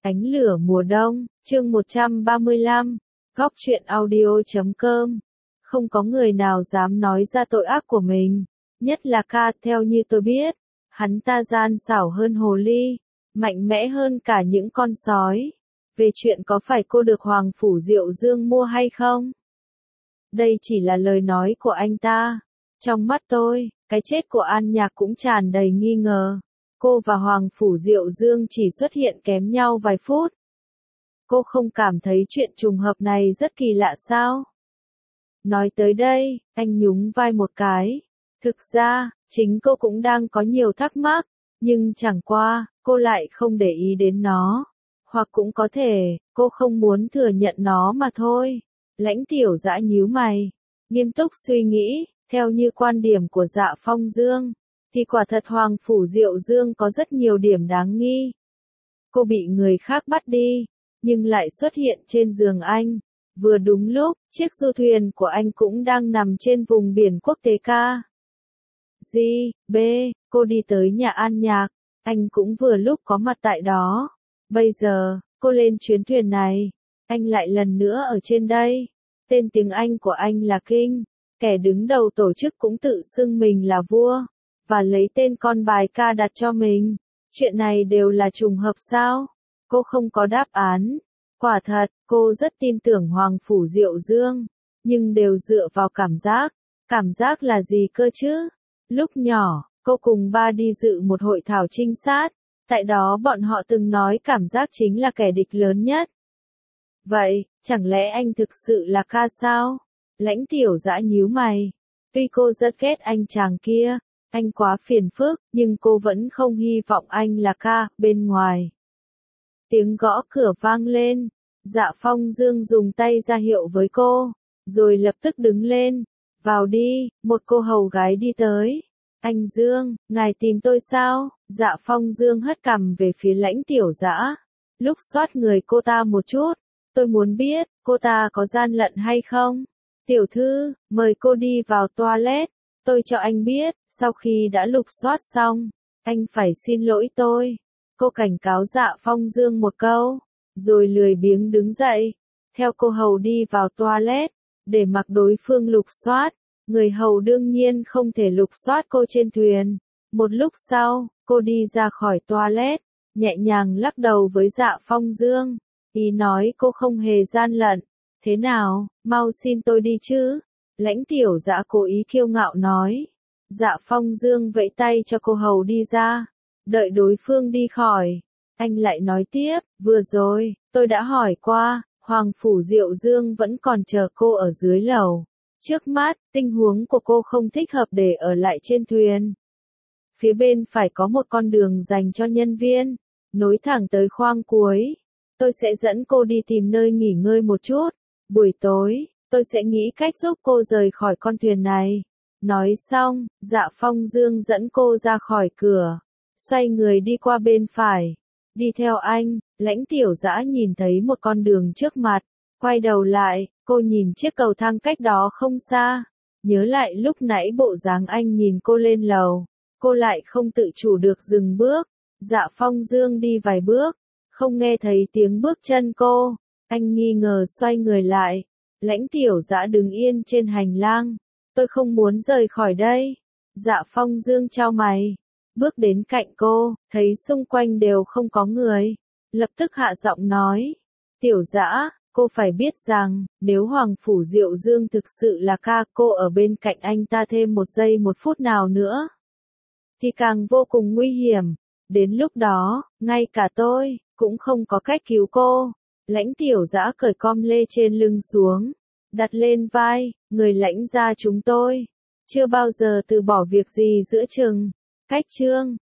Ánh lửa mùa đông, chương 135, góc truyện audio.com. Không có người nào dám nói ra tội ác của mình, nhất là Ca. Theo như tôi biết, hắn ta gian xảo hơn hồ ly, mạnh mẽ hơn cả những con sói. Về chuyện có phải cô được Hoàng Phủ Diệu Dương mua hay không? Đây chỉ là lời nói của anh ta. Trong mắt tôi, cái chết của An Nhạc cũng tràn đầy nghi ngờ. Cô và Hoàng Phủ Diệu Dương chỉ xuất hiện kém nhau vài phút. Cô không cảm thấy chuyện trùng hợp này rất kỳ lạ sao? Nói tới đây, anh nhún vai một cái. Thực ra, chính cô cũng đang có nhiều thắc mắc, nhưng chẳng qua, cô lại không để ý đến nó. Hoặc cũng có thể, cô không muốn thừa nhận nó mà thôi. Lãnh Tiểu Dã nhíu mày, nghiêm túc suy nghĩ, theo như quan điểm của Dạ Phong Dương, thì quả thật Hoàng Phủ Diệu Dương có rất nhiều điểm đáng nghi. Cô bị người khác bắt đi, nhưng lại xuất hiện trên giường anh. Vừa đúng lúc, chiếc du thuyền của anh cũng đang nằm trên vùng biển quốc tế Ca. B, cô đi tới nhà An Nhạc, anh cũng vừa lúc có mặt tại đó. Bây giờ, cô lên chuyến thuyền này, anh lại lần nữa ở trên đây. Tên tiếng Anh của anh là King, kẻ đứng đầu tổ chức cũng tự xưng mình là vua, và lấy tên con bài Ca đặt cho mình. Chuyện này đều là trùng hợp sao? Cô không có đáp án. Quả thật, cô rất tin tưởng Hoàng Phủ Diệu Dương, nhưng đều dựa vào cảm giác. Cảm giác là gì cơ chứ? Lúc nhỏ, cô cùng ba đi dự một hội thảo trinh sát, tại đó bọn họ từng nói cảm giác chính là kẻ địch lớn nhất. Vậy, chẳng lẽ anh thực sự là Ca sao? Lãnh Tiểu Dã nhíu mày. Tuy cô rất ghét anh chàng kia, anh quá phiền phức, nhưng cô vẫn không hy vọng anh là Ca. Bên ngoài, tiếng gõ cửa vang lên. Dạ Phong Dương dùng tay ra hiệu với cô, rồi lập tức đứng lên. Vào đi, một cô hầu gái đi tới. Anh Dương, ngài tìm tôi sao? Dạ Phong Dương hất cằm về phía Lãnh Tiểu Dã. Lúc xoát người cô ta một chút, tôi muốn biết, cô ta có gian lận hay không? Tiểu thư, mời cô đi vào toilet. Tôi cho anh biết, sau khi đã lục soát xong, anh phải xin lỗi tôi. Cô cảnh cáo Dạ Phong Dương một câu, rồi lười biếng đứng dậy, theo cô hầu đi vào toilet, để mặc đối phương lục soát. Người hầu đương nhiên không thể lục soát cô trên thuyền. Một lúc sau, cô đi ra khỏi toilet, nhẹ nhàng lắc đầu với Dạ Phong Dương, ý nói cô không hề gian lận. Thế nào, mau xin tôi đi chứ? Lãnh Tiểu Dã cố ý kiêu ngạo nói. Dạ Phong Dương vẫy tay cho cô hầu đi ra. Đợi đối phương đi khỏi, anh lại nói tiếp, vừa rồi, tôi đã hỏi qua, Hoàng Phủ Diệu Dương vẫn còn chờ cô ở dưới lầu. Trước mắt, tình huống của cô không thích hợp để ở lại trên thuyền. Phía bên phải có một con đường dành cho nhân viên, nối thẳng tới khoang cuối. Tôi sẽ dẫn cô đi tìm nơi nghỉ ngơi một chút. Buổi tối, tôi sẽ nghĩ cách giúp cô rời khỏi con thuyền này. Nói xong, Dạ Phong Dương dẫn cô ra khỏi cửa, xoay người đi qua bên phải. Đi theo anh. Lãnh Tiểu Dã nhìn thấy một con đường trước mặt, quay đầu lại, cô nhìn chiếc cầu thang cách đó không xa. Nhớ lại lúc nãy bộ dáng anh nhìn cô lên lầu, cô lại không tự chủ được dừng bước. Dạ Phong Dương đi vài bước, không nghe thấy tiếng bước chân cô. Anh nghi ngờ xoay người lại. Lãnh Tiểu Dã đứng yên trên hành lang. Tôi không muốn rời khỏi đây. Dạ Phong Dương chau mày, bước đến cạnh cô, thấy xung quanh đều không có người, lập tức hạ giọng nói. Tiểu Dã, cô phải biết rằng, nếu Hoàng Phủ Diệu Dương thực sự là Ca, cô ở bên cạnh anh ta thêm một giây một phút nào nữa, thì càng vô cùng nguy hiểm. Đến lúc đó, ngay cả tôi, cũng không có cách cứu cô. Lãnh Tiểu Dã cởi com lê trên lưng xuống, đặt lên vai. Người Lãnh gia chúng tôi chưa bao giờ từ bỏ việc gì giữa chừng. Cách chương